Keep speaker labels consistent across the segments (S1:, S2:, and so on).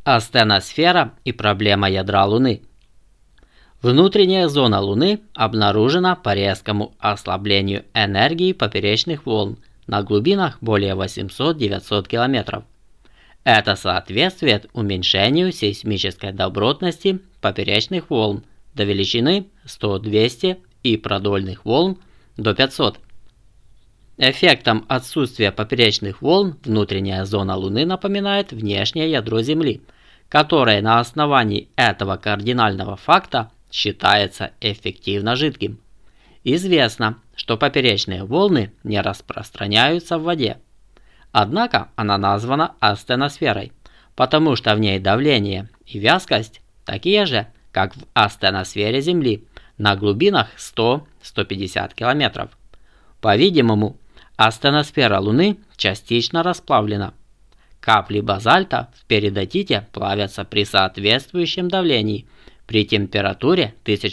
S1: Астеносфера и проблема ядра Луны. Внутренняя зона Луны обнаружена по резкому ослаблению энергии поперечных волн на глубинах более 800-900 км. Это соответствует уменьшению сейсмической добротности поперечных волн до величины 100-200 и продольных волн до 500. Эффектом отсутствия поперечных волн внутренняя зона Луны напоминает внешнее ядро Земли, которое на основании этого кардинального факта считается эффективно жидким. Известно, что поперечные волны не распространяются в воде. Однако она названа астеносферой, потому что в ней давление и вязкость такие же, как в астеносфере Земли на глубинах 100-150 км. По-видимому, астеносфера Луны частично расплавлена. Капли базальта в перидотите плавятся при соответствующем давлении при температуре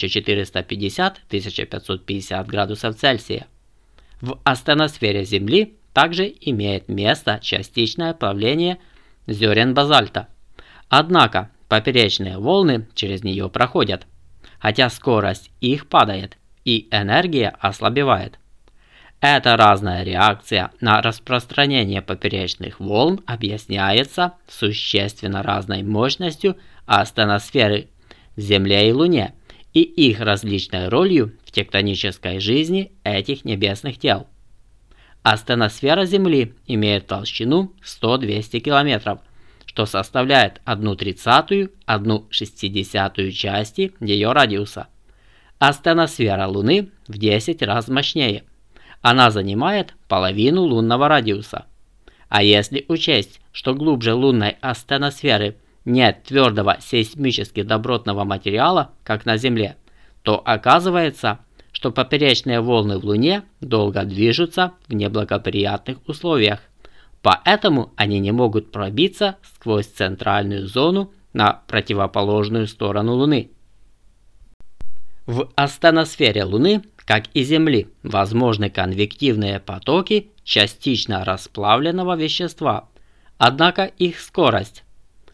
S1: 1450-1550 градусов Цельсия. В астеносфере Земли также имеет место частичное плавление зерен базальта. Однако поперечные волны через нее проходят, хотя скорость их падает и энергия ослабевает. Эта разная реакция на распространение поперечных волн объясняется существенно разной мощностью астеносферы в Земле и Луне и их различной ролью в тектонической жизни этих небесных тел. Астеносфера Земли имеет толщину 100-200 км, что составляет 1/30–1/60 части ее радиуса. Астеносфера Луны в 10 раз мощнее. Она занимает половину лунного радиуса. А если учесть, что глубже лунной астеносферы нет твердого сейсмически добротного материала, как на Земле, то оказывается, что поперечные волны в Луне долго движутся в неблагоприятных условиях, поэтому они не могут пробиться сквозь центральную зону на противоположную сторону Луны. В астеносфере Луны, как и Земли, возможны конвективные потоки частично расплавленного вещества, однако их скорость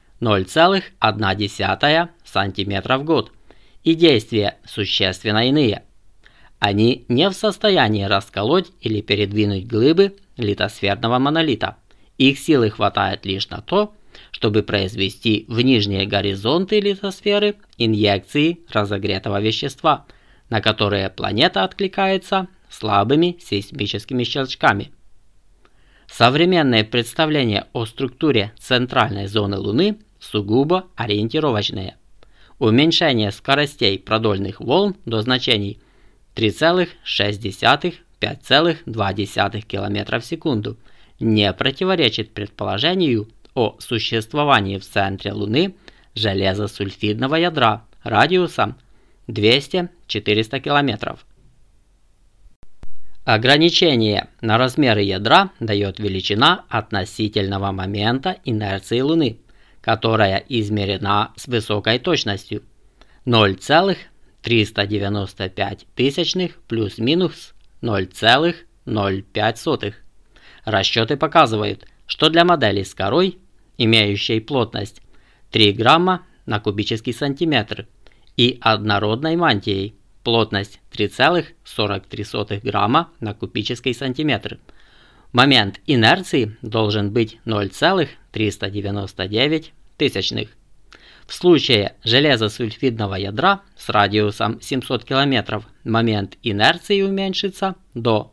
S1: 0,1 см в год и действия существенно иные. Они не в состоянии расколоть или передвинуть глыбы литосферного монолита. Их силы хватает лишь на то, чтобы произвести в нижние горизонты литосферы инъекции разогретого вещества, на которые планета откликается слабыми сейсмическими щелчками. Современные представления о структуре центральной зоны Луны сугубо ориентировочные. Уменьшение скоростей продольных волн до значений 3,6–5,2 км в секунду не противоречит предположению о существовании в центре Луны железосульфидного ядра радиусом 200–400 км. Ограничение на размеры ядра дает величина относительного момента инерции Луны, которая измерена с высокой точностью 0,395 плюс-минус 0,05. Расчеты показывают, что для модели с корой, имеющей плотность 3 грамма на кубический сантиметр, и однородной мантией, плотность 3,43 грамма на кубический сантиметр, момент инерции должен быть 0,399. В случае железосульфидного ядра с радиусом 700 км момент инерции уменьшится до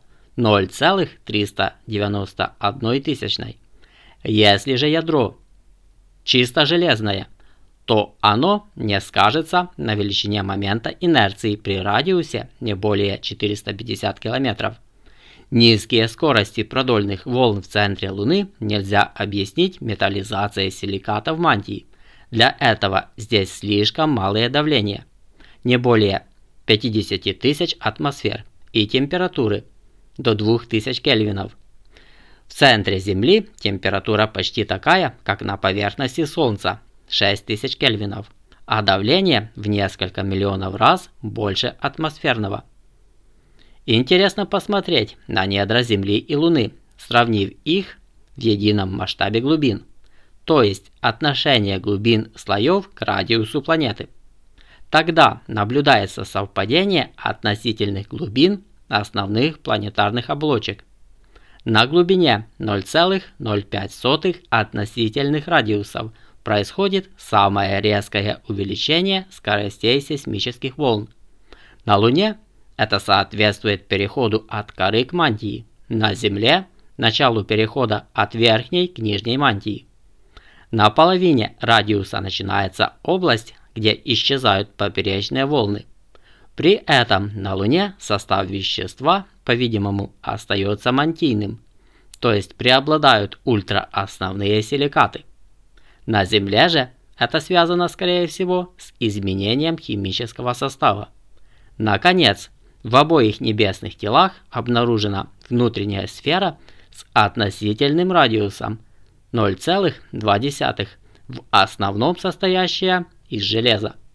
S1: 0,391. Если же ядро чисто железное, то оно не скажется на величине момента инерции при радиусе не более 450 км. Низкие скорости продольных волн в центре Луны нельзя объяснить металлизацией силиката в мантии. Для этого здесь слишком малое давление, не более 50 тысяч атмосфер, и температуры до 2000 кельвинов. В центре Земли температура почти такая, как на поверхности Солнца, 6000 кельвинов, а давление в несколько миллионов раз больше атмосферного. Интересно посмотреть на недра Земли и Луны, сравнив их в едином масштабе глубин. то есть отношение глубин слоев к радиусу планеты. Тогда наблюдается совпадение относительных глубин основных планетарных оболочек. На глубине 0,05 относительных радиусов происходит самое резкое увеличение скоростей сейсмических волн. На Луне это соответствует переходу от коры к мантии, на Земле – началу перехода от верхней к нижней мантии. На половине радиуса начинается область, где исчезают поперечные волны. При этом на Луне состав вещества, по-видимому, остается мантийным, то есть преобладают ультраосновные силикаты. На Земле же это связано, скорее всего, с изменением химического состава. Наконец, в обоих небесных телах обнаружена внутренняя сфера с относительным радиусом 0,2, в основном состоящая из железа.